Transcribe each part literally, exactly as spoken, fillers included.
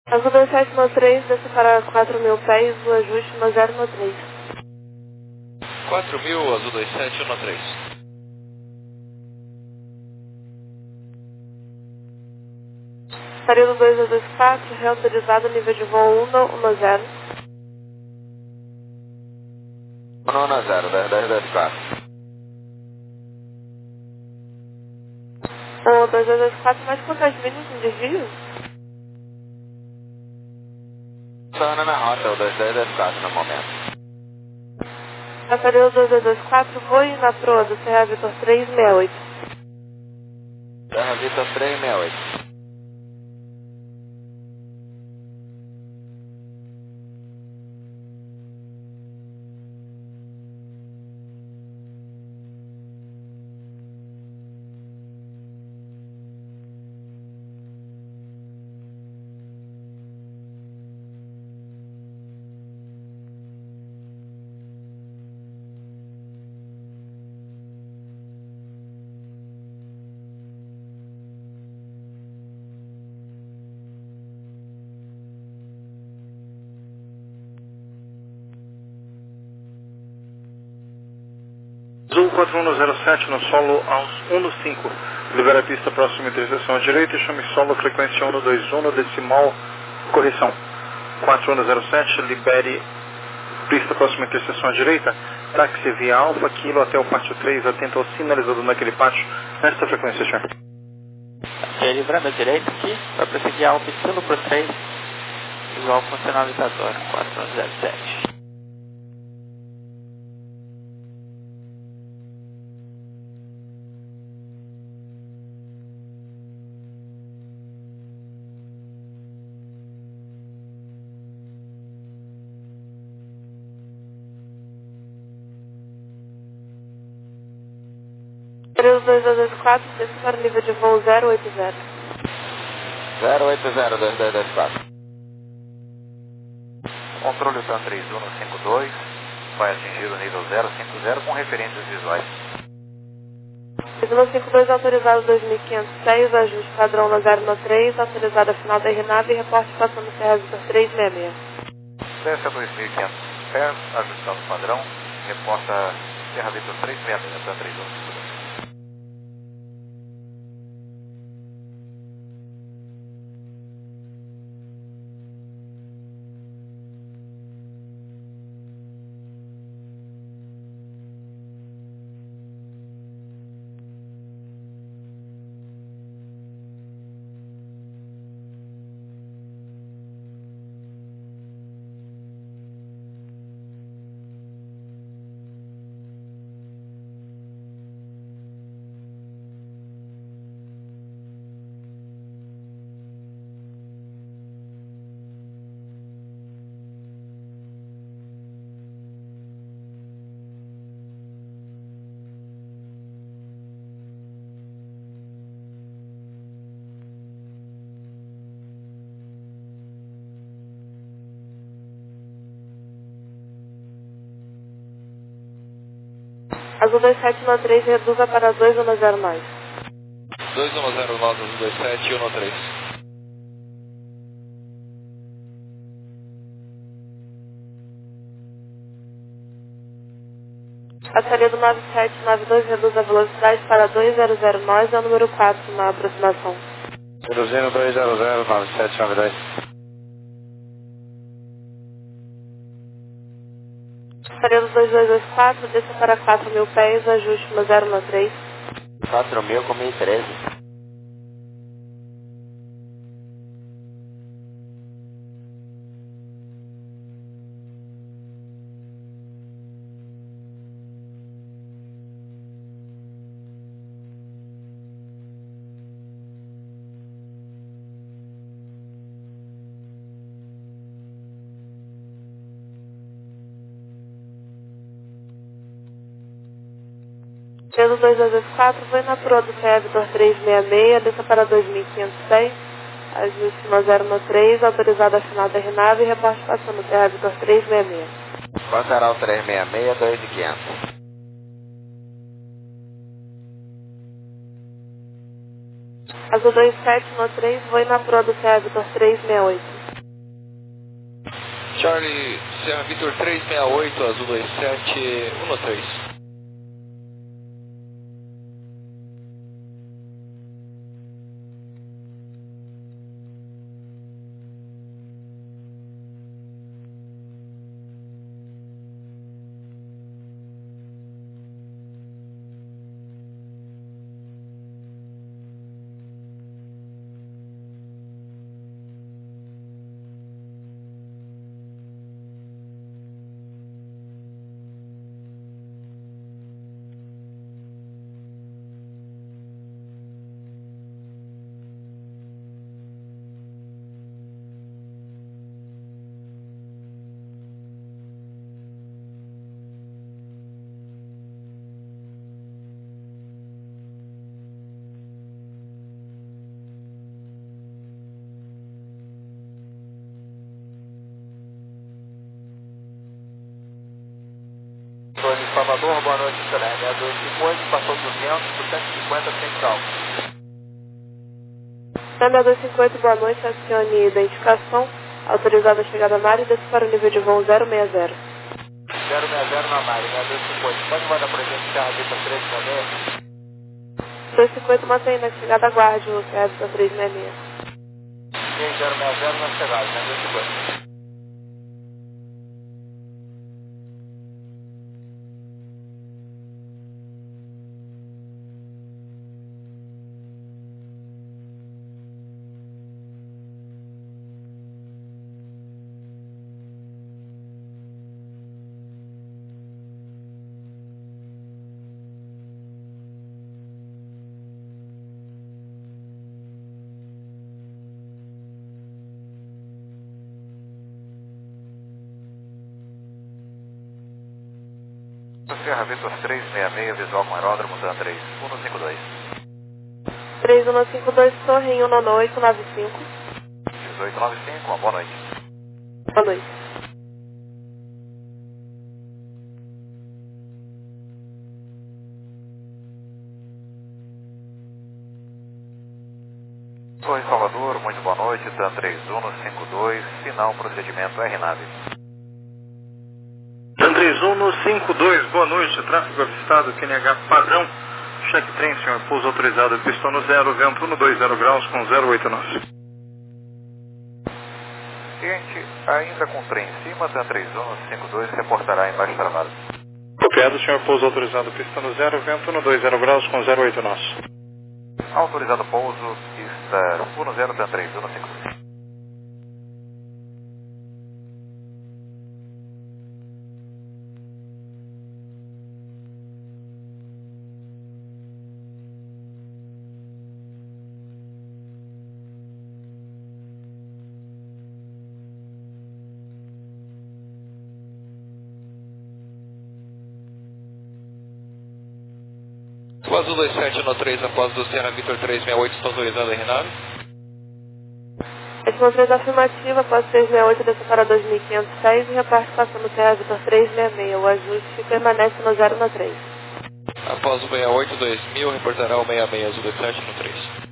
Azul dois sete nove três, desce para quatro mil pés, o ajuste no zero nove três. quatro mil, Azul dois sete um três. Período dois a dois quatro, reautorizado, nível de voo um um zero. um um zero, dez dez dois quatro. O dois a dois quatro, mais quantas milhas em desvio? Só na minha rota, o dois dez dois quatro no momento. A período dois a dois quatro, voe na proa do Serra Vitor três seis oito. Serra Vitor três seis oito. Azul quatro um zero sete no solo aos um cinco. Libera a pista próxima interseção à direita e chame solo frequência um dois um decimal, correção. quatro um zero sete, libere pista próxima interseção à direita, táxi via Alfa, Kilo até o pátio três, atento ao sinalizador naquele pátio, nesta frequência, senhor. Ok, livrando a direita aqui, vai prosseguir Alfa Kilo por três, visual com sinalizador quatro um zero sete. Período dois a dois quatro, desce para o nível de voo zero oito zero. zero oito zero, dois dez dois quatro. Controle Tan três um cinco dois, vai atingir o nível zero cinco zero com referências visuais. três um cinco dois, autorizado dois mil quinhentos e seis, ajuste padrão no zero nove três, autorizado a final da R N A V e reporte passando Serra Vitor três seis seis. Desce a dois mil e quinhentos pés, ajustado o padrão, reporta Serra Vitor três seis seis, Tan três um cinco dois. Azul dois sete nove três, reduza para dois um zero nove. dois um zero nove, Azul dois sete um três. Passaria do nove sete nove dois, reduz a velocidade para dois zero zero nove, é o número quatro na aproximação. Reduzindo dois zero zero nove sete nove dois. Passaria do dois dois dois quatro, desça para quatro mil pés, ajuste no zero nove três. quatro mil com mil e treze. Pelo dois dois dois quatro, vai na proa do Serra Vitor três seis seis, desça para dois mil quinhentos e seis, ajuste no zero nove três, autorizado a final da R N A V e reporte passando Serra Vitor três seis seis. Quanto será o três seis seis, dois mil e quinhentos? Azul dois sete nove três, vai na proa do Serra Vitor três seis oito. Charlie, Serra Vitor três seis oito, Azul dois sete um três. Salvador, boa noite, Serena. seis dois cinco oito, passou duzentos por cento e cinquenta sem calma. seis dois cinco oito, boa noite, acione identificação, autorizada a chegada na área e desce para o nível de voo zero seis zero. zero seis zero na área, seis dois cinco oito, pode mandar para a gente Serra Vitor três seis seis? dois cinco oito, mantém na chegada, aguarde o Serra Vitor três seis seis. zero seis zero na chegada, seis dois cinco oito. Serra Vitor três seis seis, visual com aeródromo, Dan três um cinco dois. três um cinco dois, torre em um oito nove cinco. dezoito nove cinco, uma boa noite. Boa noite. Torre Salvador, muito boa noite, Dan três um cinco dois, sinal procedimento R-Nave. Dan três um cinco dois, boa noite, tráfego avistado, Q N H padrão, cheque trem, senhor, pouso autorizado, pistão no zero, vento cento e vinte graus com zero oito nós. Seguinte, ainda com trem em cima, Dan três um cinco dois reportará em baixo travado. Copiado, senhor, pouso autorizado, pistão no zero, vento cento e vinte graus com zero oito nós. Autorizado pouso, pista um zero, Dan três um cinco dois. O Azul dois sete um três, após do Serra Vitor três seis oito, está autorizado a R-Nave? Esse movimento afirmativa, após três seis oito, desce para dois mil quinhentos e seis e reparte passando Serra Vitor três seis seis. O ajuste permanece no zero no três. Após o seis oito dois mil, reportará o seis seis Azul dois sete no três.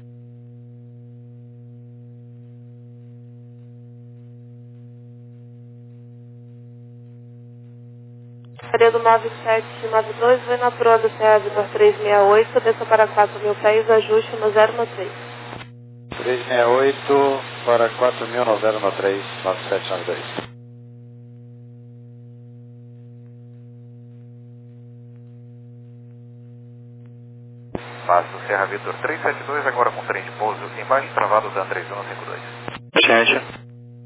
Período nove sete nove dois, vem na proa do Serra Vitor três seis oito, desça para quatro mil pés, ajuste no zero no três. três seis oito para quatro mil no zero no três, nove sete nove dois. Passo Serra Vitor três sete dois, agora com trem de pouso embaixo, travado Dan três um cinco dois. Gente.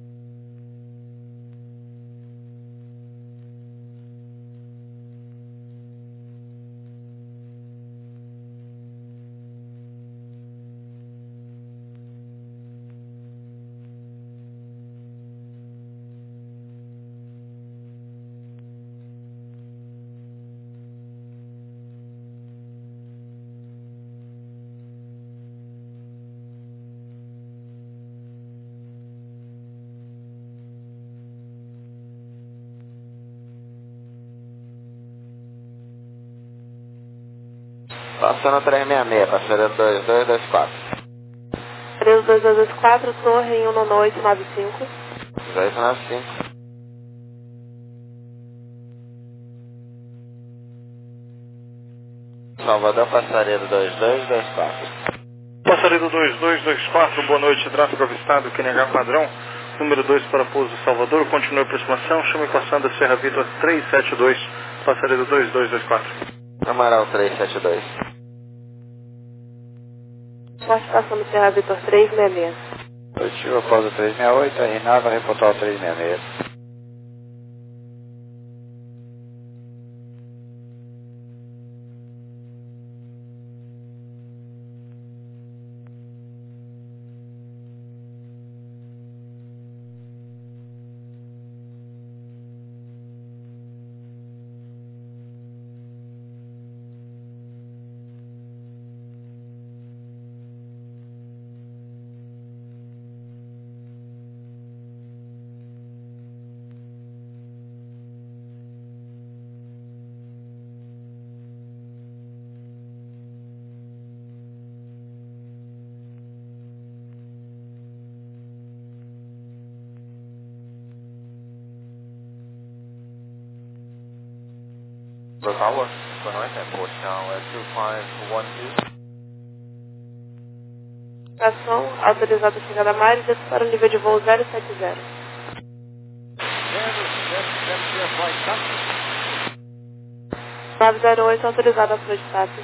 Passando três seis seis, passageiro dois dois dois quatro. três dois dois quatro, torre em um oito nove cinco. dois nove cinco. Salvador, passaredo dois dois dois quatro. Passaredo dois dois dois quatro, boa noite, tráfego avistado, Q N H padrão, número dois para pouso Salvador, continue a aproximação, chame passando a Serra Vitor trezentos e setenta e dois, passaredo dois dois dois quatro. Amaral trezentos e setenta e dois. Forte passando Serra Vitor trezentos e sessenta e seis. Positivo após o trezentos e sessenta e oito, R Nava, reportar o trezentos e sessenta e seis. Tower, boa noite, Airport Tower dois cinco um dois. Ação, autorizada a chegada a mar e desce para o nível de voo zero sete zero. nove zero oito, autorizada a flor de táxi.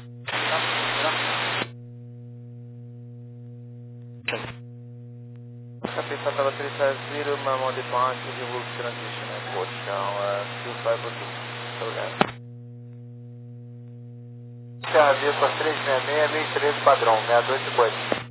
Capital Tower três sete zero, Mamon Departure, de Wolf Transition, Airport Tower dois cinco dois. Serra Vitor trezentos e sessenta e seis, mil e treze padrão, sessenta e dois cinquenta.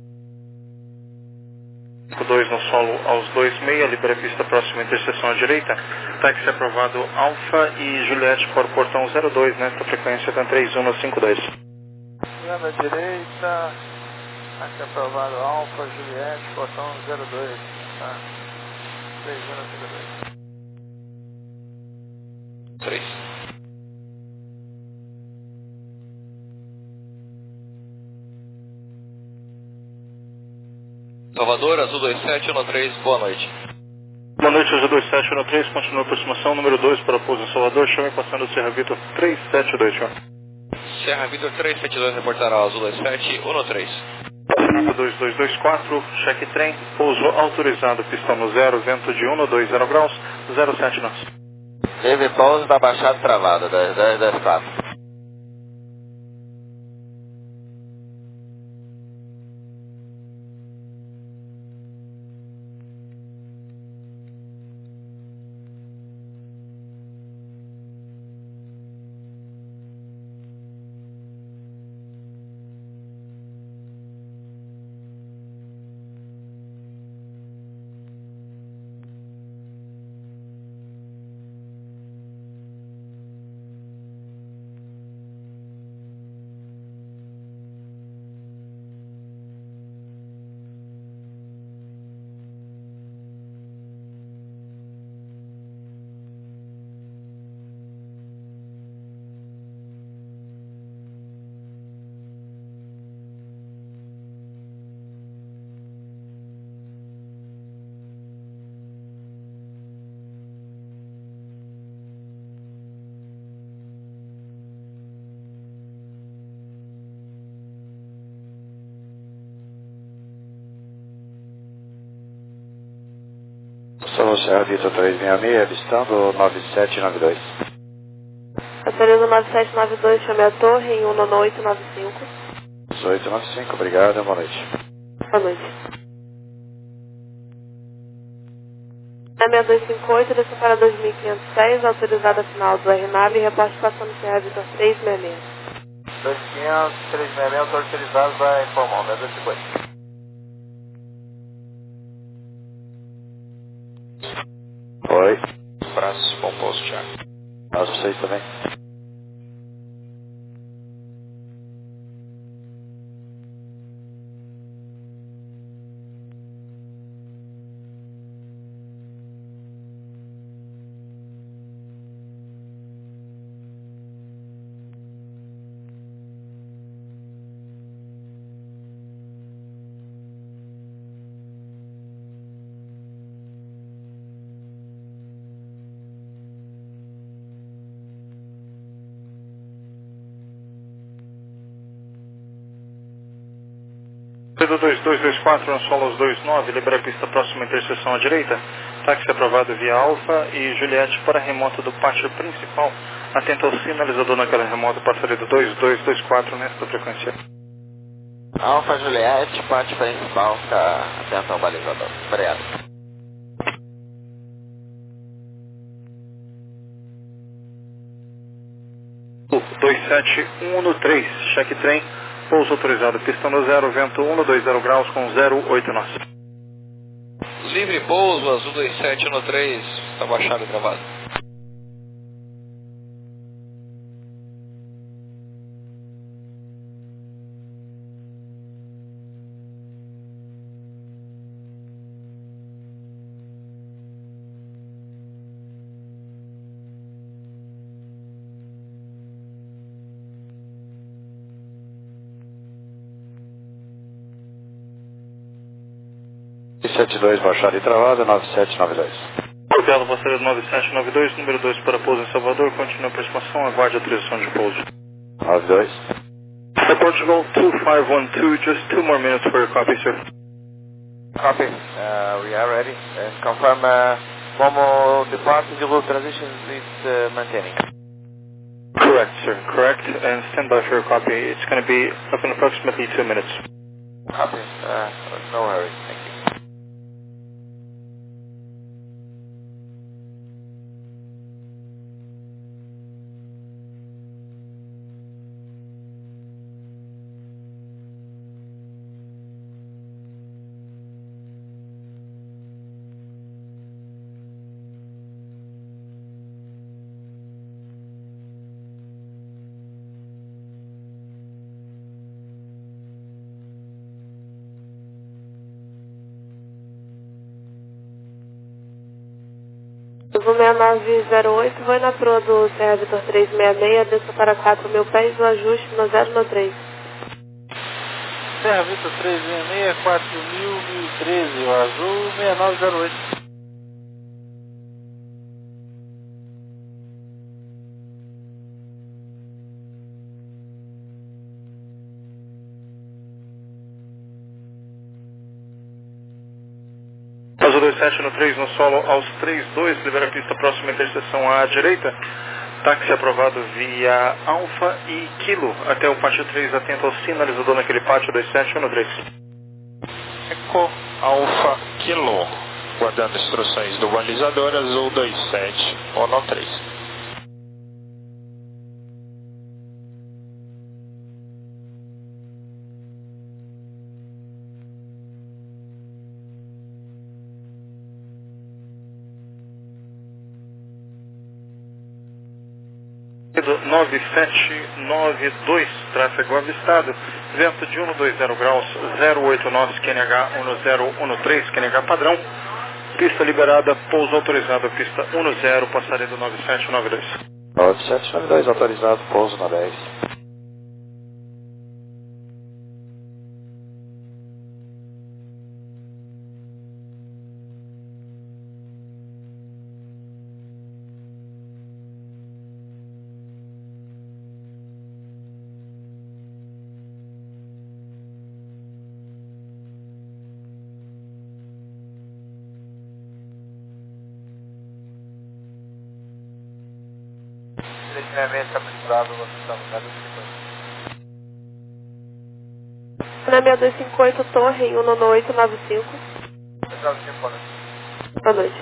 dois no solo aos dois seis, libera a pista próxima interseção à direita, táxi aprovado Alfa e Juliette para o portão zero dois, nesta frequência tem três um no cinco dois. Na direita, táxi aprovado Alfa, Juliette, portão zero dois, tá? três um no cinco dois. três. Salvador, Azul dois sete um três, boa noite. Boa noite, Azul dois sete um três, continua a aproximação, número dois para pouso em Salvador, chame passando Serra Vitor trezentos e setenta e dois, senhor. Serra Vitor trezentos e setenta e dois, reportará Azul dois sete um três. dois dois dois quatro, cheque trem, pouso autorizado, pistão no zero, vento de um dois zero graus, zero sete nós. Teve pouso da Baixada Travada, dois dois dois quatro. Solo Serra Vitor trezentos e sessenta e seis, avistando nove sete nove dois. Passaredo nove sete nove dois, chame a torre em um nove oito nove cinco. oito nove cinco, obrigado, boa noite. Boa noite. Na seis dois cinco oito, desce para dois mil quinhentos e seis, autorizada final do R Nave e reporte passando Serra Vitor trezentos e sessenta e seis. dois quinhentos, trezentos e sessenta e seis, autorizado, vai informar, sessenta e dois cinquenta. Oi. Abraço, bom pouso, Thiago. Nós vocês também. dois dois dois quatro, no solo aos dois nove, libera a pista próxima interseção à direita. Táxi aprovado via Alfa e Juliette para a remota do pátio principal. Atento ao sinalizador naquela remota, passaredo dois dois dois quatro nesta frequência. Alfa Juliette, pátio principal, fica atento ao balizador. Obrigado. dois sete um no três, cheque trem, pouso autorizado, pista no zero, vento um dois zero graus com zero oito nós. Livre pouso, azul dois sete no três, está baixado e travado. sete dois baixado e travado, nove sete nove dois. Copiado passaredo nove sete nove dois, número dois para pouso em Salvador, continua a aproximação, aguarde a autorização de pouso. nove dois. The Portugal two five one two, just two more minutes for your copy, sir. Copy. Uh, we are ready. And confirm uh, Momo departure, the route transition is uh, maintaining. Correct, sir. Correct. And stand by for your copy. It's going to be up in approximately two minutes. Copy. Uh, no hurry. Thank you. Azul seis nove zero oito, vai na proa do C R Vitor três seis seis, desça para quatro mil pés, o ajuste no zero no três. C R Vitor três seis seis, quatro mil, mil e treze, o azul seis nove zero oito. Azul dois sete no três, no solo aos três dois, libera a pista próxima interseção à direita. Táxi aprovado via Alfa e Kilo até o pátio três, atento ao sinalizador naquele pátio dois sete um no três. Eco Alfa Kilo, guardando instruções do balizador azul dois sete um no três. nove sete nove dois, tráfego avistado, vento de um dois zero graus, zero oito nós, Q N H um zero um três, Q N H padrão, pista liberada, pouso autorizado, pista um zero, passaredo nove sete nove dois. nove sete nove dois autorizado, pouso na dez. Definitivamente habilitado, você está no caso de Na seis dois cinco oito, torre em um nove oito nove cinco. Boa noite.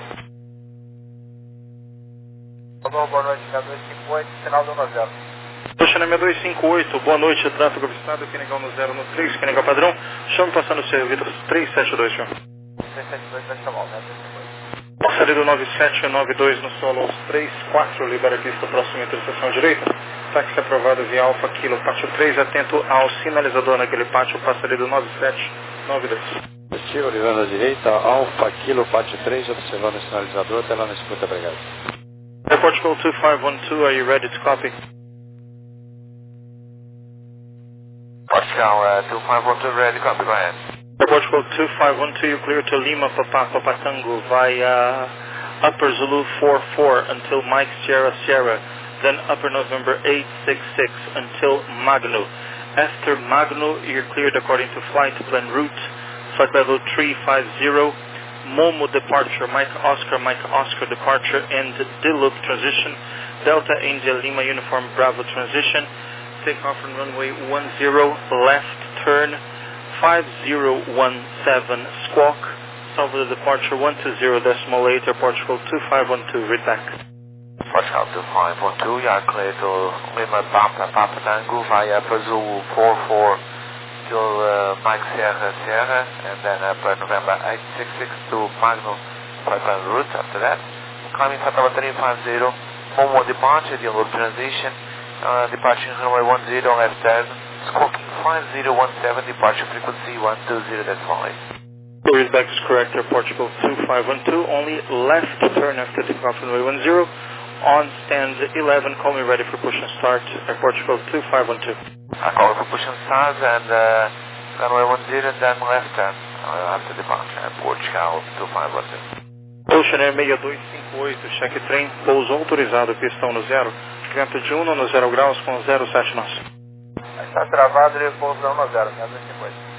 Boa noite, seis dois cinco oito, sinal do um zero. Poxa, na seis dois cinco oito, boa noite, tráfego avistado, Q N H um zero no três, Q N H padrão, chame passando o C R Vitor três sete dois, senhor. três sete dois vai chamar, né? Passaredo nove sete nove dois no solo aos três quatro, libera a pista próxima interseção à direita. Táxi aprovado via Alfa Kilo, pátio três, atento ao sinalizador naquele pátio, passaredo nove sete nove dois. Positivo, livrando à direita, Alfa Kilo, pátio três, observando o sinalizador, tela na escuta, obrigado. Air Portugal two five one two, are you ready to copy? Portugal uh, two five one two, ready, copy, go ahead. Air Portugal two five one two, you clear to Lima, Papa, Papa Tango via Upper Zulu four four until Mike Sierra Sierra, then Upper November eight six six until Magno, Esther Magno, you're cleared according to flight plan route, flight level three five zero, Momo departure, Mike Oscar, Mike Oscar departure, and D-loop transition, Delta India Lima Uniform Bravo transition, takeoff from runway one zero, left turn, five zero one seven squawk, Salvador departure one two zero decimal eight, Portugal two five one two, read back. Portugal two five one two, you are clear to Lima Papa Papa Tango via Pazoo four four till uh, Mike Sierra Sierra, and then uh, per November eight six six to Magno Pipeline route. After that, climbing Fatava three five zero, Momo departure, the loop transition, uh, departure runway one zero, left turn, squawking five zero one seven, departure frequency one two zero decimal eight. Read back is correct, Air Portugal two five one two, only left turn after takeoff runway one zero, on stand eleven, call me ready for push and start, Air Portugal two five one two. I call for push and start, and uh, runway one zero, then left turn uh, after departure, Air Portugal two five one two. Ocean Air seis dois cinco oito, cheque trem, pouso autorizado, pistão no zero, vento de um no zero graus com zero sete nós. Está travado, ele pouso no zero, zero cinco oito.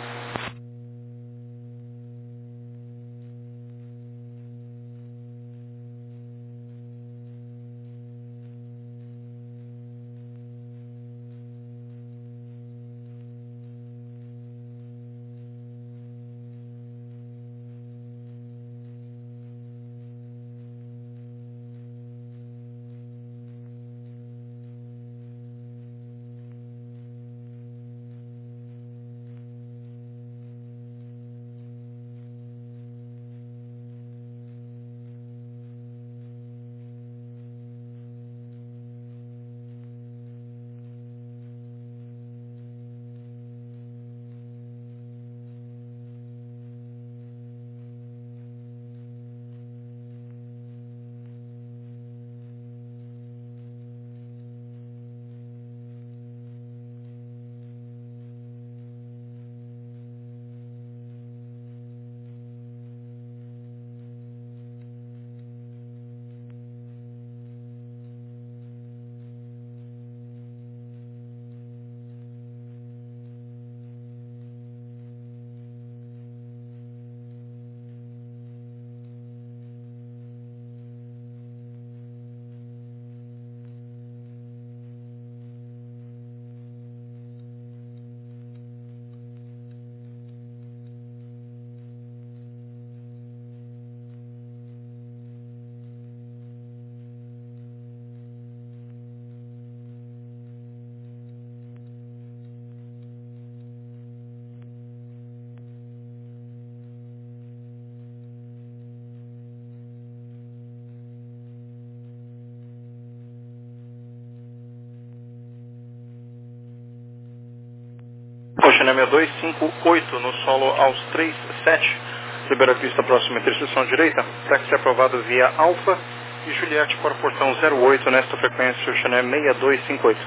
Ocean Air seis dois cinco oito, no solo aos três sete, libera a pista próxima interseção direita, táxi aprovado via Alfa e Juliette para o portão zero oito nesta frequência, Ocean Air seis dois cinco oito.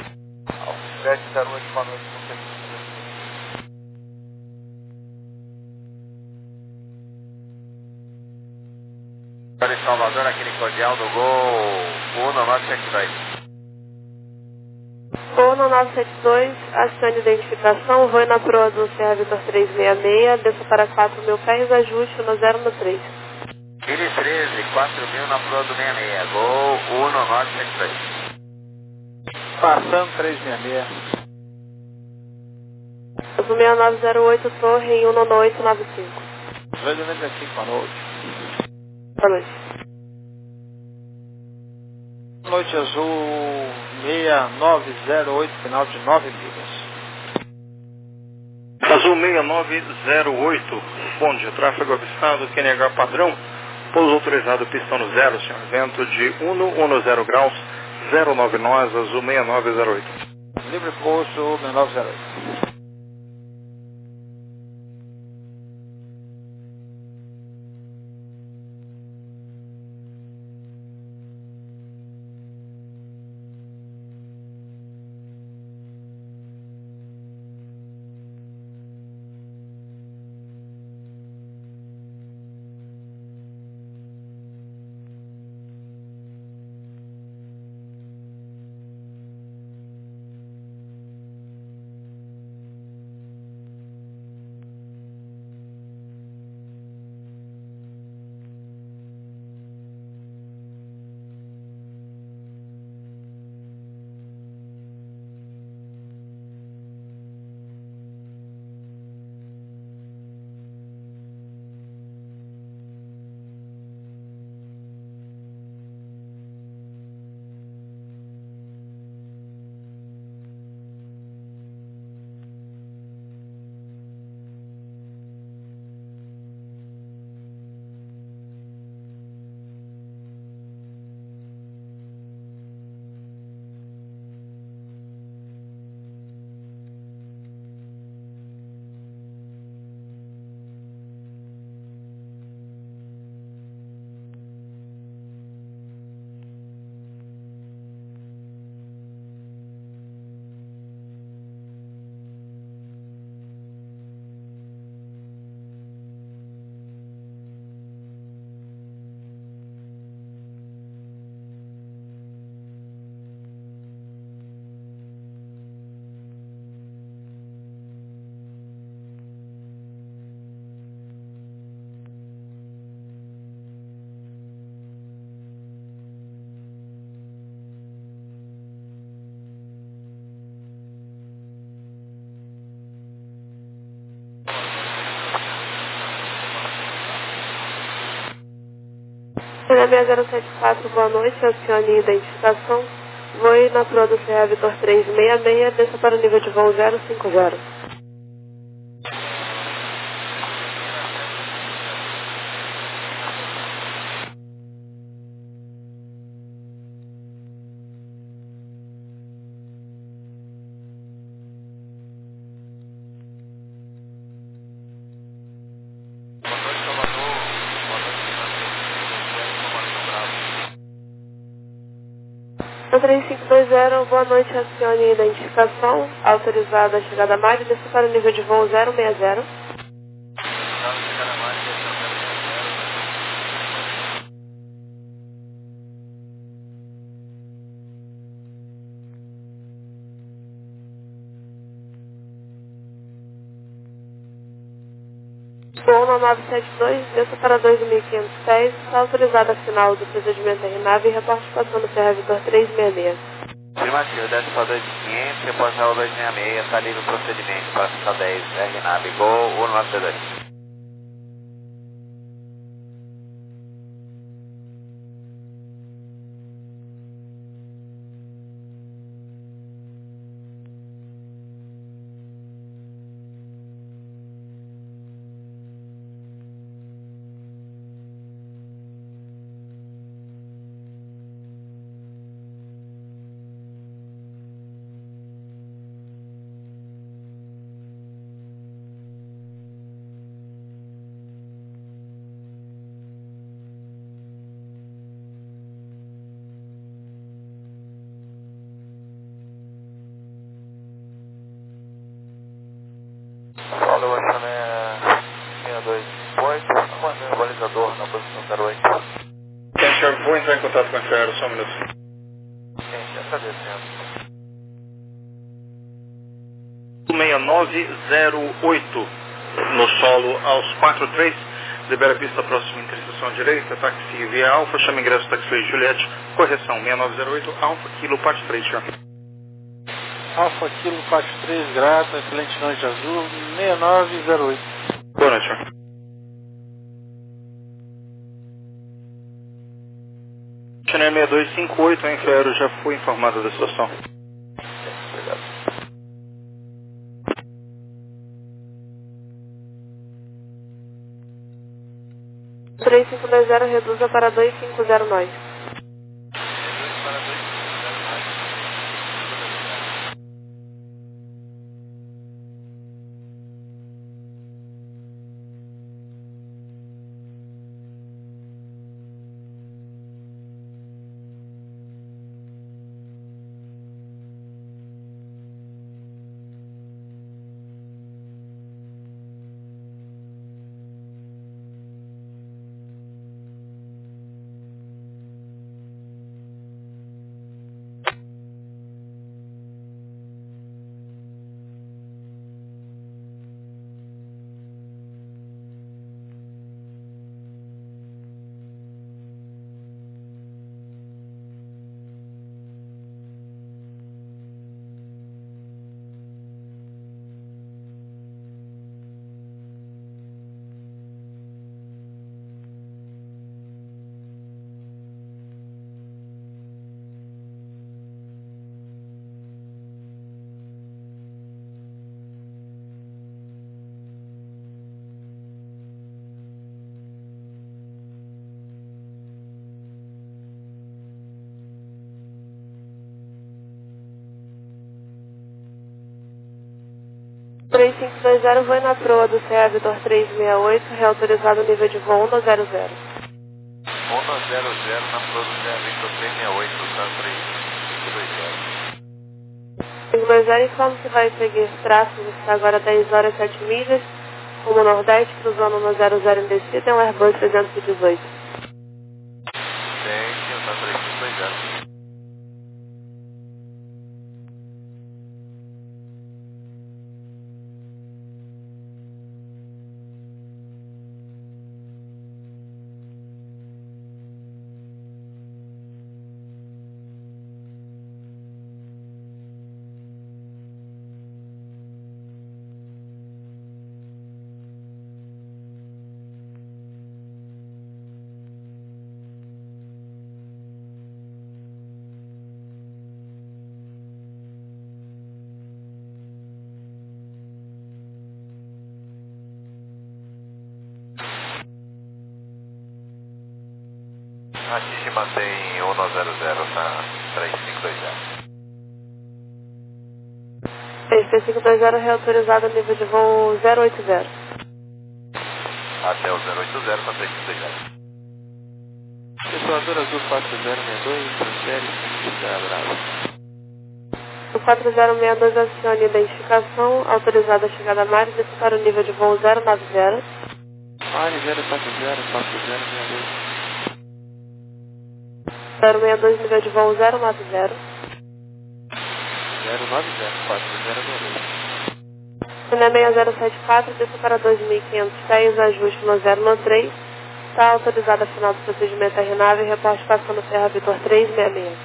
sete zero oito, boa noite. Para Salvador, aquele cordial do Gol um nove sete dois. Gol no nove sete dois, acione identificação, voe na proa do Sierra Vitor trezentos e sessenta e seis, desça para quatro mil pés, ajuste no zero no três. Kili treze, quatro mil na proa do sessenta e seis, Gol um nove sete dois. Passando trezentos e sessenta e seis. Azul seis nove zero oito, torre em um nove oito nove cinco. dois noventa e cinco, boa noite. Boa noite. Boa noite, Azul seis nove zero oito, final de nove milhas. Azul seis nove zero oito, bom dia, tráfego avistado, Q N H padrão, pouso autorizado, pistão no zero, senhor, vento de um no zero graus, zero nove nós, Azul seis nove zero oito. Livre pouso seis nove zero oito. China seis zero sete quatro, boa noite, acione identificação. Voe na proa do C R Vitor três seis seis, desça para o nível de voo zero cinco zero. três cinco dois zero, boa noite, acione identificação, autorizada a chegada a Mari, desça para o nível de voo zero seis zero. Voo na nove sete dois, desça para dois mil quinhentos e dez, está autorizada a final do procedimento R nave e reporte passando C R Vitor três seis seis. Afirmativo, desce para dois mil e quinhentos, reporte ao dois seis seis, está livre o procedimento para final dez, R nave, Gol um nove dois. Falou, Chané seis dois oito, comandando o balizador na posição zero oito. Quem vou entrar em contato com a F A R, só um minuto. Gente, agradecendo. seis nove zero oito, no solo aos quatro três, libera a pista próxima interseção direita, táxi via Alfa, chama ingresso taxi Juliette, correção seis nove zero oito, Alfa, Kilo, parte três, senhor. Alfa Kilo, parte três, grata, excelente noite azul, seis nove zero oito. Boa noite, senhor. Channel seis dois cinco oito, a Infraero já foi informada da situação. Obrigado. três cinco dois zero, reduza para dois cinco zero nove. três cinco dois zero, vai na proa do C R Vitor três seis oito, reautorizado o nível de voo um zero zero. um zero zero na proa do C R Vitor três seis oito, tá três cinco dois zero. cinco dois zero, informa que vai seguir tráfego, está agora dez horas e sete milhas, rumo nordeste, cruzando no zero zero em descida, é um Airbus trezentos e dezoito. dez, tá três cinco dois zero. A gente mantém um zero zero na três cinco dois zero. três cinco dois zero reautorizado nível de voo zero oito zero. Até o zero oito zero para três cinco dois zero. Circulador azul quatro zero seis dois, transfere cinco Bravo. O quatro zero seis dois acione identificação, autorizada a chegada a Mares para o nível de voo zero nove zero. Mare zero quatro zero, quatro zero seis dois. zero seis dois, nível de voo zero nove zero. zero nove zero, quatro zero seis dois. Cine seis zero sete quatro, desça para dois mil e quinhentos pés, ajuste no zero no três. Está autorizada a final do procedimento R nave e reporte passando Serra Vitor três seis seis.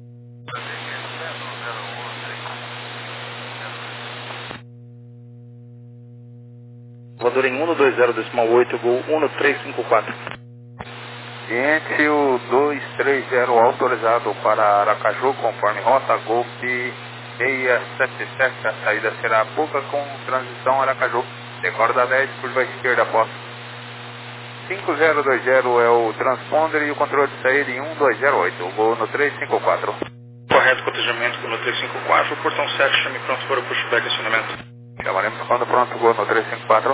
Voador em um dois zero decimal oito, gol um três cinco quatro. Ciente, o dois três zero autorizado para Aracaju, conforme rota Golf seis sete sete, a saída será Boca com transição Aracaju. Decora da dez, curva esquerda, após. cinco zero dois zero é o transponder e o controle de saída em um dois zero oito, gol no três cinco quatro. Correto, cotejamento no três cinco quatro, portão sete, chame pronto para o pushback acionamento. Chamaremos quando pronto, gol no três cinco quatro.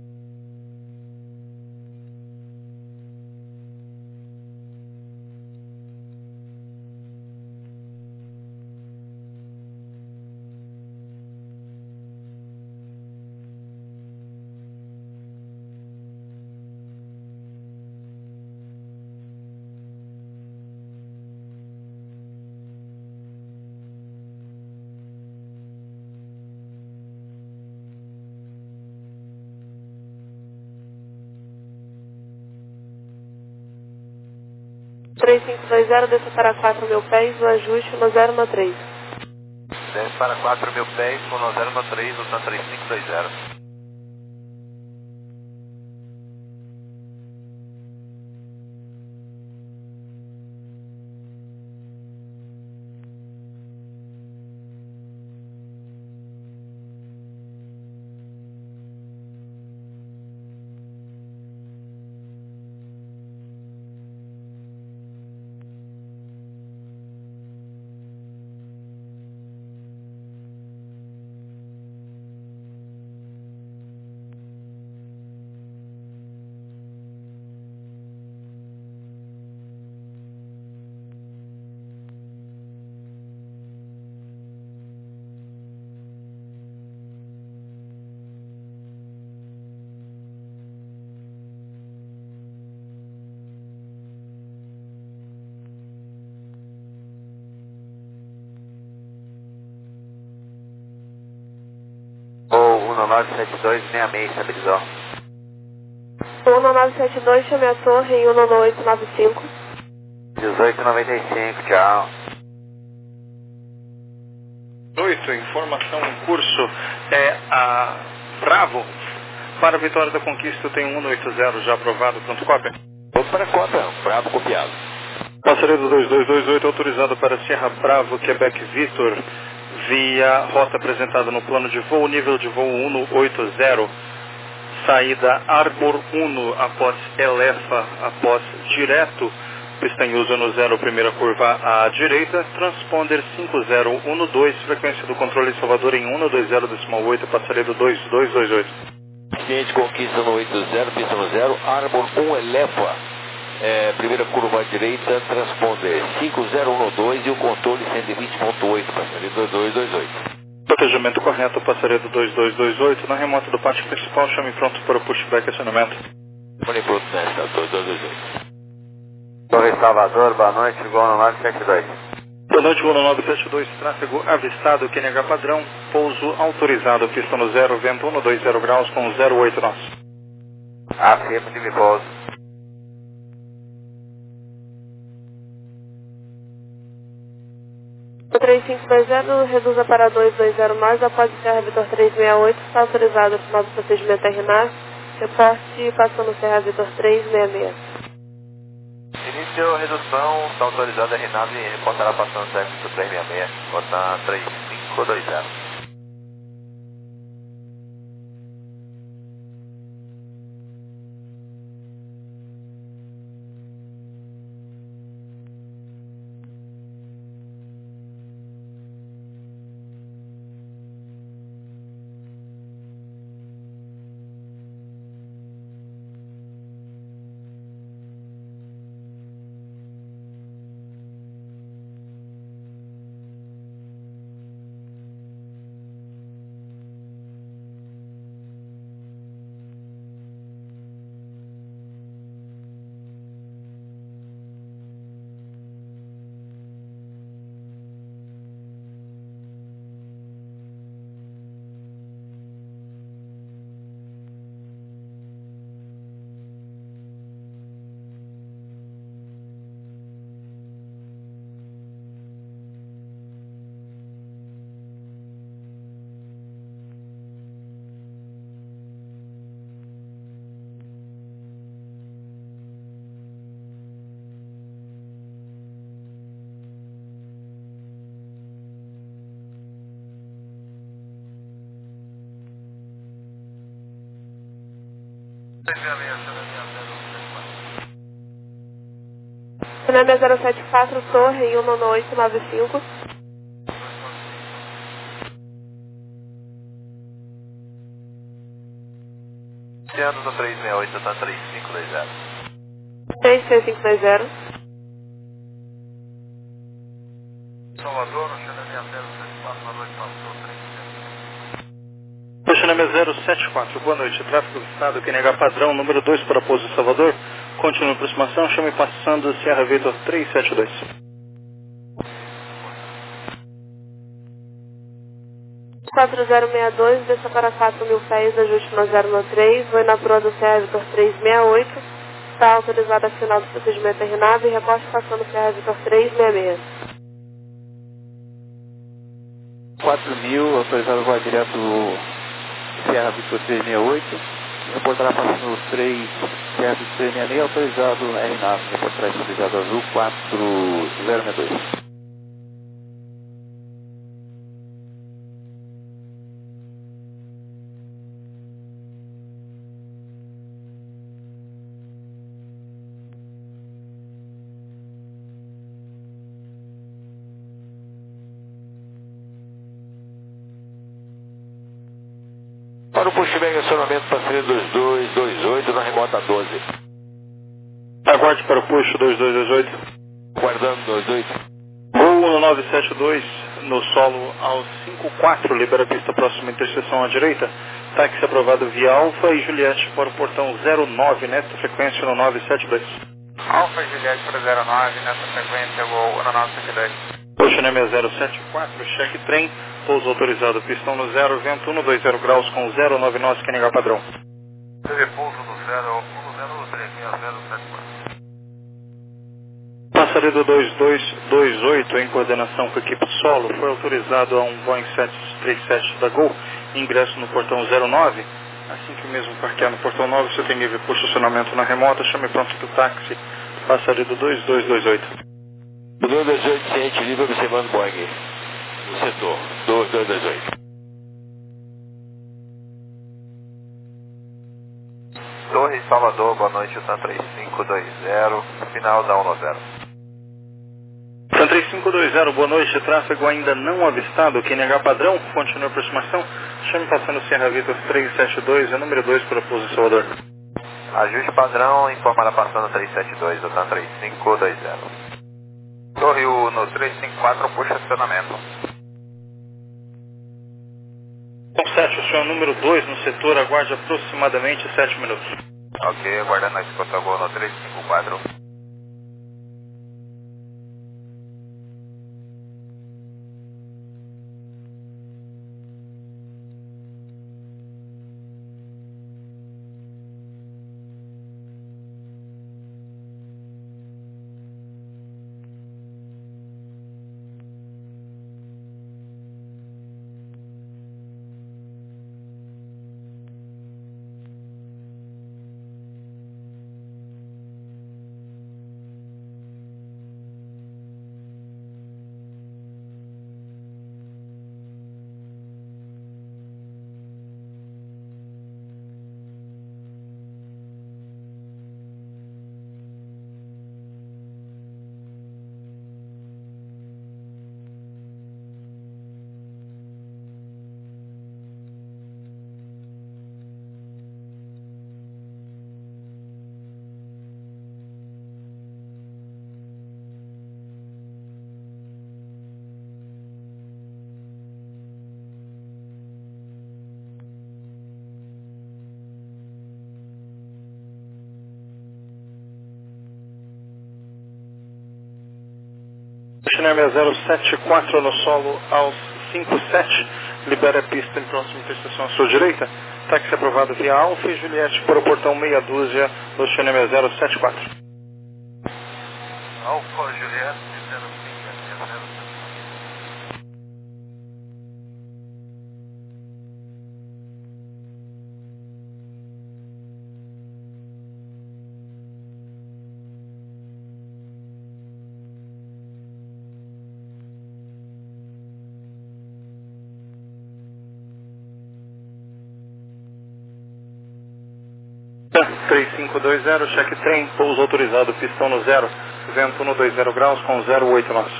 três cinco dois zero, desça para quatro mil pés, o ajuste no zero no três. Desce para quatro mil pés, com no zero no três, no três cinco dois zero. Ou um nove sete dois seis seis, estabilizou. um nove sete dois, chame a torre em um oito nove cinco. dezoito noventa e cinco, tchau. oito, informação em curso é a Bravo. Para a Vitória da Conquista tem um oito zero já aprovado, pronto, cópia. Vamos para a cópia, Bravo copiado. Passaredo dois dois dois oito autorizado para Sierra Bravo, Quebec Victor, via rota apresentada no plano de voo, nível de voo um oito zero, saída Arbor um após Elefa, após direto, pista em uso no zero, primeira curva à direita, transponder cinco zero um dois, frequência do controle Salvador em um dois zero decimal oito, passaredo dois dois dois oito. Cliente conquista no oito zero, pista no zero, Arbor um Elefa, é, primeira curva à direita, transponder cinco zero um dois e o controle cento e vinte ponto oito, passaredo dois dois dois oito. Protegimento correto, passaredo dois dois dois oito, na remota do pátio principal, chame pronto para o pushback acionamento. Olhem pronto nesta, dois dois dois oito. Torre Salvador, boa noite, gol no nove sete dois. Boa noite, voo no nove sete dois, tráfego avistado, Q N H padrão, pouso autorizado, pista no zero, vento um dois zero graus com zero oito nós. Afirmativo, pouso. O três cinco dois zero reduza para dois dois zero mais, após Serra Vitor três seis oito, está autorizado o final do procedimento R nave, reporte passando Serra Vitor três seis seis. Início redução, está autorizada a R nave e reportará passando Serra Vitor três seis seis, rota três cinco dois zero. Cinema zero sete quatro, Torre um nove oito nove cinco. Oceano do três seis oito, tá três cinco dois zero. três seis cinco dois zero. Salvador, Oceano zero sete quatro, boa noite, passou três sete. Oceano zero sete quatro, boa noite. Tráfego do Estado, Q N H padrão, número dois para pouso Salvador. Continua a aproximação, chame passando Sierra Vitor três sete dois. quatro zero seis dois, desça para quatro mil pés, ajuste no zero no três, vai na proa do Sierra Vitor três seis oito, está autorizada a final do procedimento terminado e reposte passando Sierra Vitor três seis seis. quatro mil, autorizado voar direto Sierra Vitor três seis oito, reportará passando três Sierra Vitor três seis seis, autorizado R nove, reportará estabilizado azul quatro zero seis dois. Para o pushback, acionamento passageiro dois dois dois oito na remota doze. Aguarde para o push dois dois dois oito. Guardando dois dois. Gol um nove sete dois no solo ao cinco quatro, libera a pista próxima interseção à direita. Táxi aprovado via Alfa e Juliette para o portão zero nove, nesta frequência no nove sete dois. Alfa e Juliette para zero nove, nessa frequência, voo um nove sete dois. Oceano zero sete quatro, cheque trem, pouso autorizado, pistão no zero, vento um dois zero graus com zero nove nós, Q N H padrão. Repouso no zero um zero três seis zero sete quatro. Passaredo dois dois dois oito, em coordenação com a equipe solo, foi autorizado a um Boeing sete três sete da Gol, ingresso no portão zero nove. Assim que mesmo parquear no portão nove, você tem nível por estacionamento na remota, chame pronto do táxi, passaredo dois dois dois oito. dois dois oito, ciente livre, observando Boeing. No setor, dois dois dois oito. Torre Salvador, boa noite, TAM três cinco dois zero, final da um nove zero. TAM três cinco dois zero, boa noite, tráfego ainda não avistado, Q N H padrão, continua a aproximação, chame passando Sierra Vitor três sete dois, é número dois para a pouso Salvador. Ajuste padrão, informará passando três sete dois, TAM três cinco dois zero. Torre U no três cinco quatro, puxa acionamento. sete, o senhor número dois no setor, aguarde aproximadamente sete minutos. Ok, aguardando a escuta Gol no três cinco quatro. Oceano zero sete quatro no solo aos cinco sete, libera a pista em próxima interseção à sua direita. Táxi aprovado via Alfa e Juliette para o portão meia dúzia do Oceano zero sete quatro. Alfa Juliette zero cinco zero sete. três cinco dois zero, cheque trem, pouso autorizado, pistão no zero, vento cento e vinte graus com zero oito nós.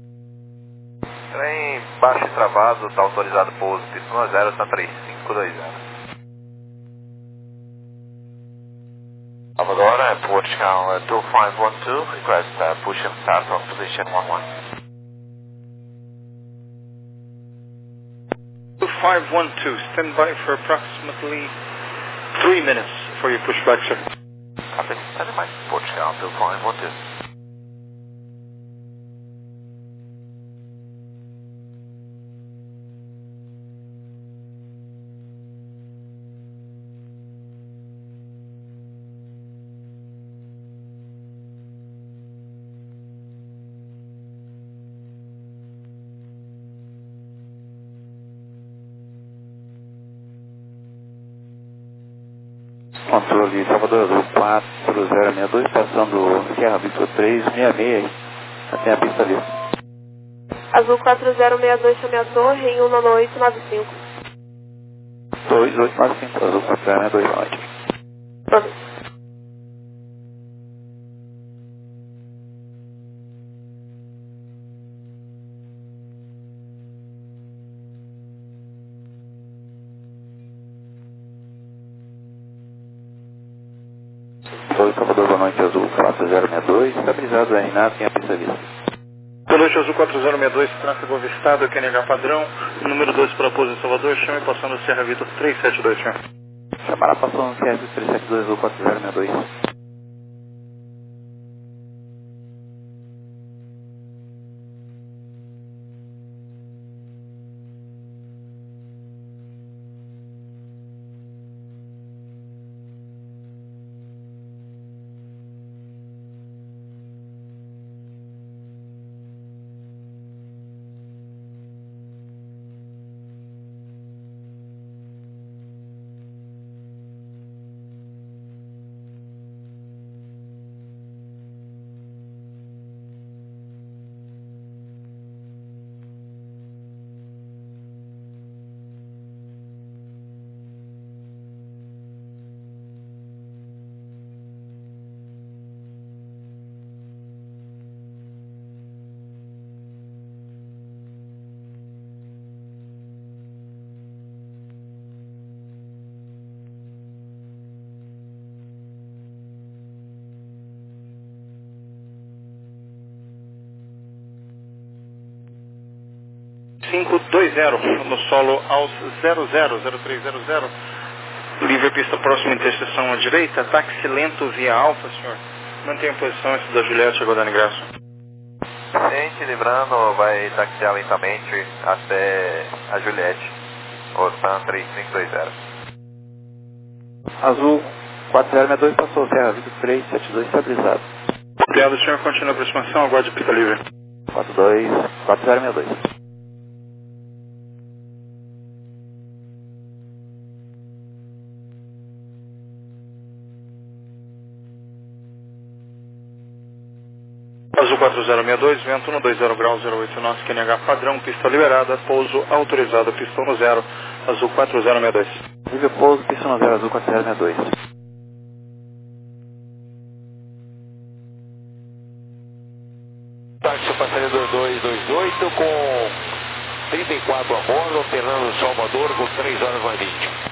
Trem baixo e travado, está autorizado pouso, pistão no zero, está três cinco dois zero. Salvador, uh, Portugal uh, two five one two, request uh, push and start from position one one. two five one two, stand by for approximately three minutes before you push back, sir. Copy, stand by, Portugal two five one two. Controle Salvador Azul quatro zero seis dois, passando Sierra Victor três seis seis, até a pista livre. Azul quatro zero seis dois, chame a torre em um nove oito nove cinco. dois oito nove cinco, Azul quatro zero seis dois, ótimo. Pronto. Oi, Salvador, boa noite, Azul quatro zero seis dois, estabilizado, R N A, tem a pista livre. Boa noite, Azul quatro zero seis dois, tráfego avistado, Q N H padrão, número dois para a pouso em Salvador, chame passando Sierra Vitor três sete dois, senhor. Chamará passando Sierra Vitor três sete dois, Azul quatro zero seis dois. cinco dois zero, no solo aos zero zero zero três zero zero, livre pista próxima interseção à direita, táxi lento via Alfa, senhor. Mantenha a posição antes da Juliette aguardando ingresso. Gente, lembrando, vai taxiar lentamente até a Juliette, Ostan três cinco dois zero. Azul quatro zero seis dois, passou Sierra Vitor três sete dois, estabilizado. Obrigado, senhor. Continua a aproximação, aguarde pista livre. quatro dois quatro zero seis dois. Azul quatro zero seis dois, vento cento e vinte graus, zero oito nós, Q N H padrão, pista liberada, pouso autorizado, pistão no zero, Azul quatro zero seis dois. Livre pouso, pistão no zero, Azul quatro zero seis dois. Táxi passageiro dois dois oito com trinta e quatro a bordo, operando Salvador com três horas mais vinte.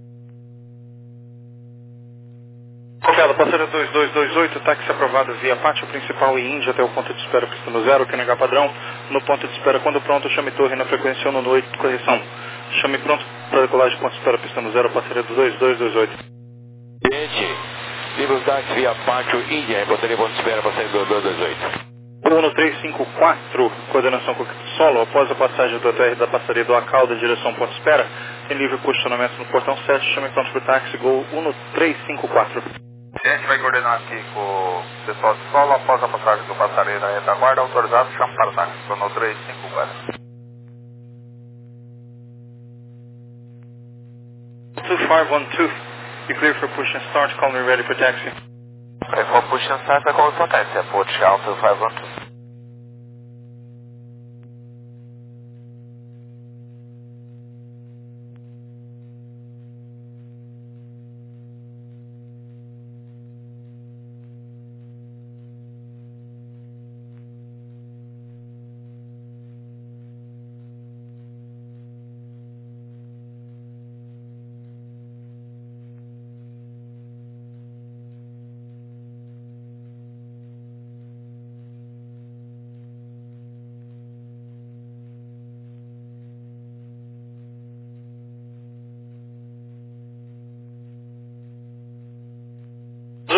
Obrigado, passageiro dois dois dois oito, táxi aprovado via pátio principal e Índia até o ponto de espera, pista no zero, Q N H padrão, no ponto de espera, quando pronto, chame torre na frequência um oito, correção. Chame pronto para decolagem, ponto de espera, pista no zero, passageiro dois dois dois oito. Gente, livre táxi via pátio Índia, reportaria ponto de espera, passageiro dois dois dois oito. Bruno três cinco quatro, coordenação com solo, após a passagem do T R da passaria do Acalda, direção ponto de espera, tem livre posicionamento no portão sete, chame pronto para o táxi, Gol um três cinco quatro. A gente vai coordenar aqui com o pessoal de solo, após a passagem do passageiro da retaguarda, autorizado, chama para o táxi, Bruno três cinco quatro. two five one two, be clear for push and start, call me ready for taxi. Okay, for push and start, I call for taxi, Portugal two five one two.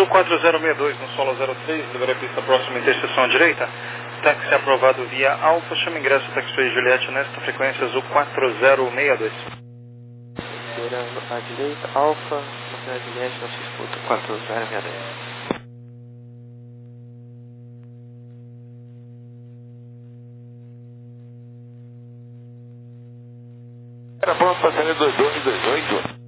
Azul quatro zero seis dois no solo zero três, libera a pista próxima interseção à direita. Táxi aprovado via Alfa, chama ingresso Taxiway Juliette nesta frequência Azul quatro zero seis dois. Virando à direita, Alfa, na Juliette, nosso escuta quatro zero seis dois. Era pronto para sair dois dois dois oito.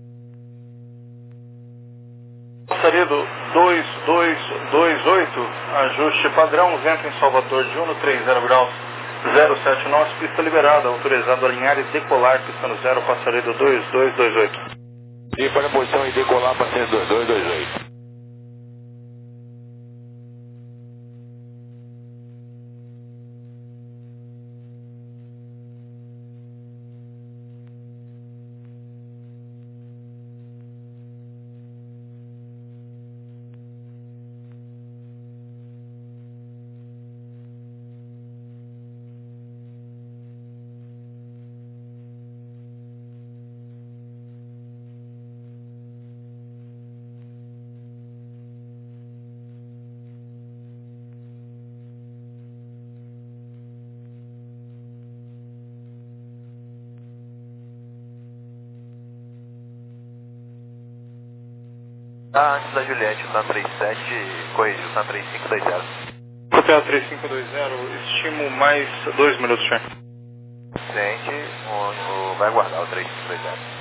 Passaredo dois dois dois oito, ajuste padrão, vento em Salvador de um no trinta graus, zero sete nós, pista liberada, autorizado a alinhar e decolar, pista no zero, passaredo dois dois dois oito. E para a posição e decolar para ser dois dois dois oito. Tá antes da Juliette, o TAM trinta e sete, corrige, o TAM trinta e cinco dois zero. Hotel trinta e cinco dois zero, estimo mais dois minutos, senhor. Sente, o, o, vai aguardar o trinta e cinco dois zero.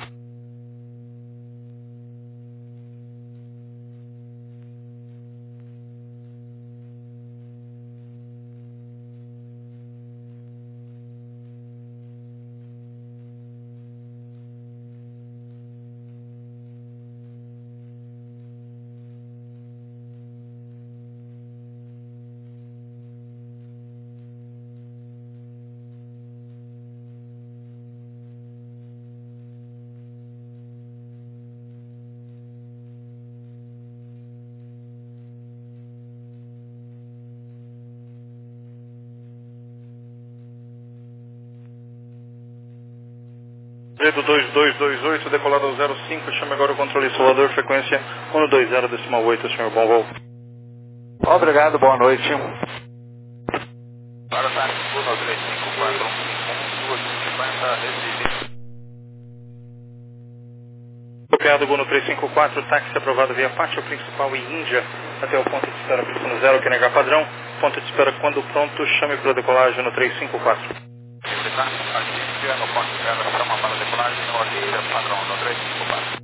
Passaredo dois dois dois oito, decolado ao zero cinco, chame agora o controle Salvador, frequência um dois zero decimal oito, senhor, bom voo. Obrigado, boa noite. Para o táxi, um três cinco quatro um duas cinquenta, Recife. Copiado Gono trezentos e cinquenta e quatro, táxi aprovado via pátio principal e Índia até o ponto de espera pista no zero, Q N H padrão, ponto de espera quando pronto, chame para decolagem no trezentos e cinquenta e quatro. No ponto de espera, chama para decolagem, ordem padrão no trezentos e cinquenta e quatro.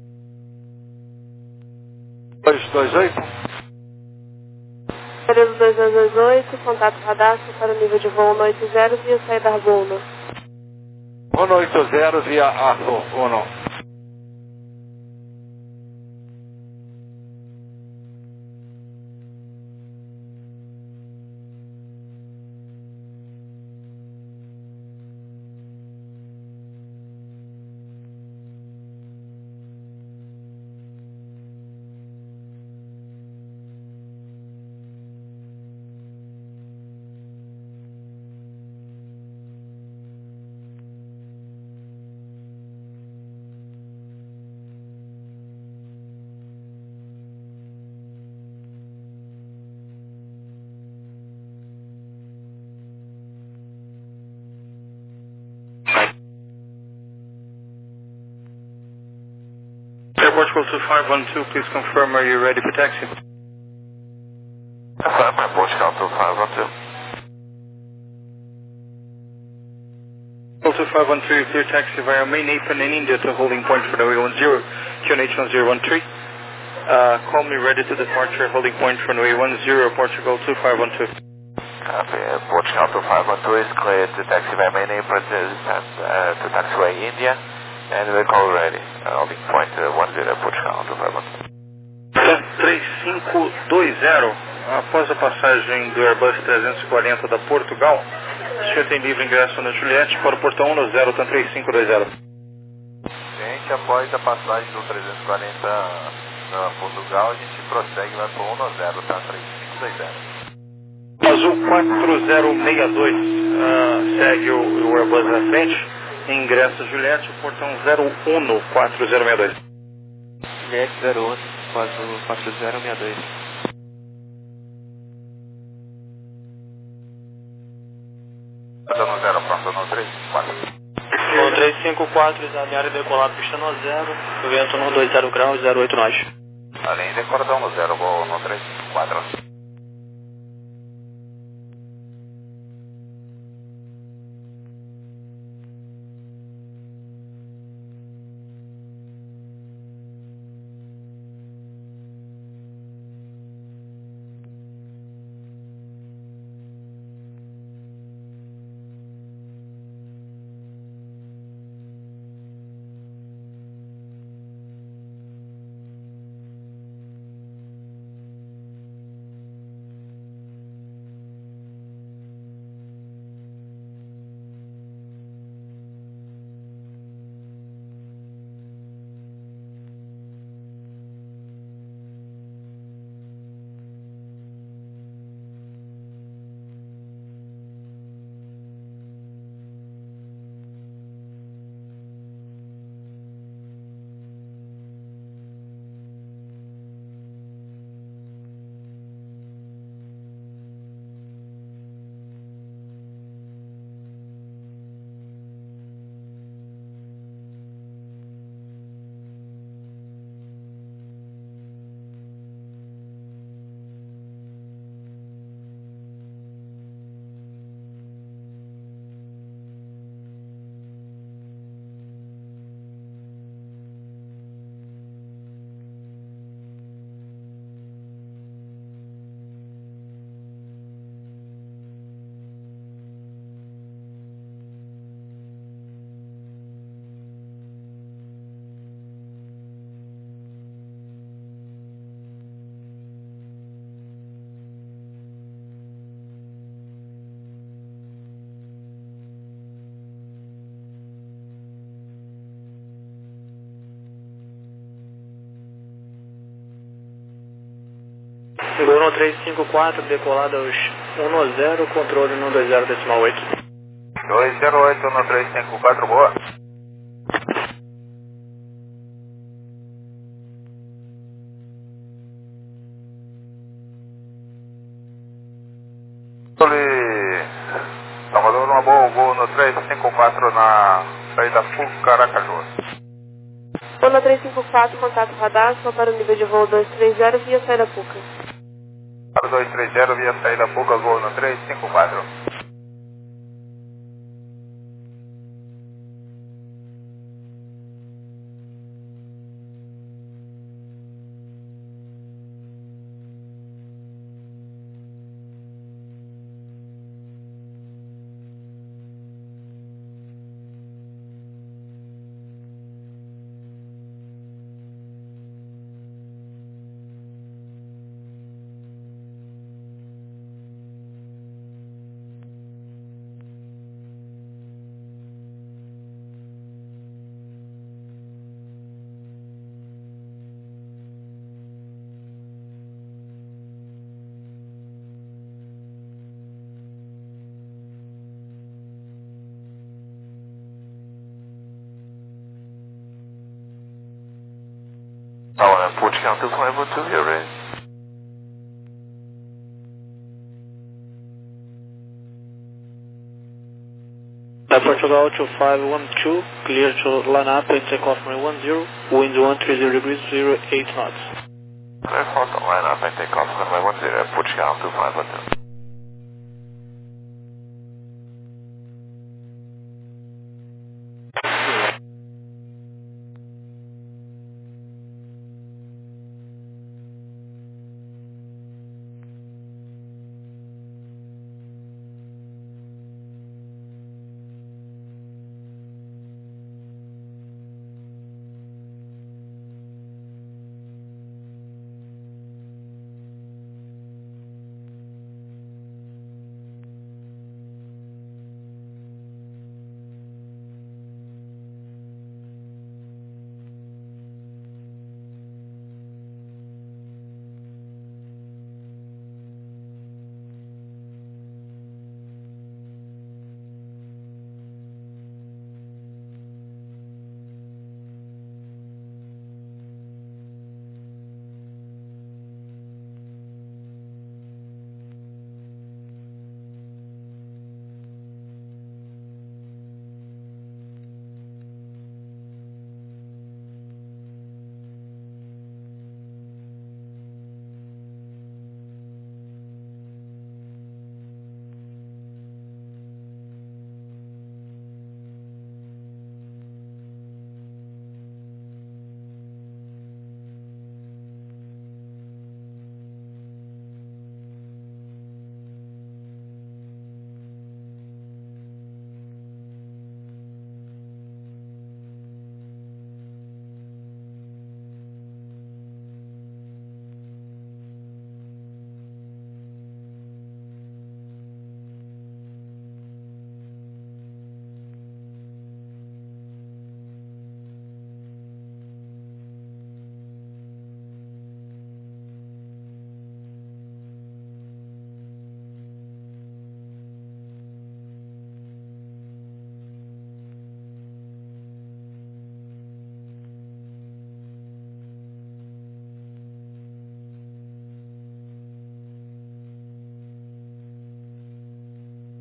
dois dois oito. Passaredo dois dois dois oito, contato radastro para o nível de voo no oito zero via saída Arbono. um oito zero via Arco um. Airport Call two five one two, please confirm, are you ready for taxi? Confirm, Airport Call two five one two. Call two five one three, clear taxi via main apron in India to holding point for Nui one zero, Q N H one zero one three. Uh, call me ready to departure, holding point for Nui one zero, Portugal two five one two. Copy, Airport Call two five one two is clear to taxi via main apron to, uh, to taxiway India. And we're call ready. Uh, holding point uh, one zero, Portugal two five one two. trezentos e cinquenta e dois zero, após a passagem do Airbus trezentos e quarenta da Portugal, o senhor tem livre ingresso na Juliette para o portão um zero, TAM três cinco dois zero. Gente, após a passagem do trezentos e quarenta da Portugal, a gente prossegue, vai para o um zero, TAM três cinco dois zero. Azul quatro zero seis dois, uh, segue o, o Airbus na frente, ingresso Juliette, portão zero um quatro zero seis dois. Juliette zero um quatro zero seis dois. vento no três cinco quatro. No três cinco quatro, exame área decolado, pista no zero, vento no dois zero graus, zero oito nós. Além de cordão no zero, vou no três cinco quatro. Gol no três cinco quatro, decolado aos um zero, controle no dois zero decimal oito. dois zero oito no três cinco quatro, boa. Salvador, uma boa, gol no três cinco quatro na saída Fuca, Aracaju. Gol no três cinco quatro, contato radar, só para o nível de voo dois três zero via saída Fuca. dois três zero via saída Fuca, gol no três cinco quatro. Tower approach count two five one two, here is. Portugal two five one two, clear to line up and take off runway one zero, wind one three zero degrees, zero eight knots. Clear for the line up and take off runway one zero, approach count two five one two.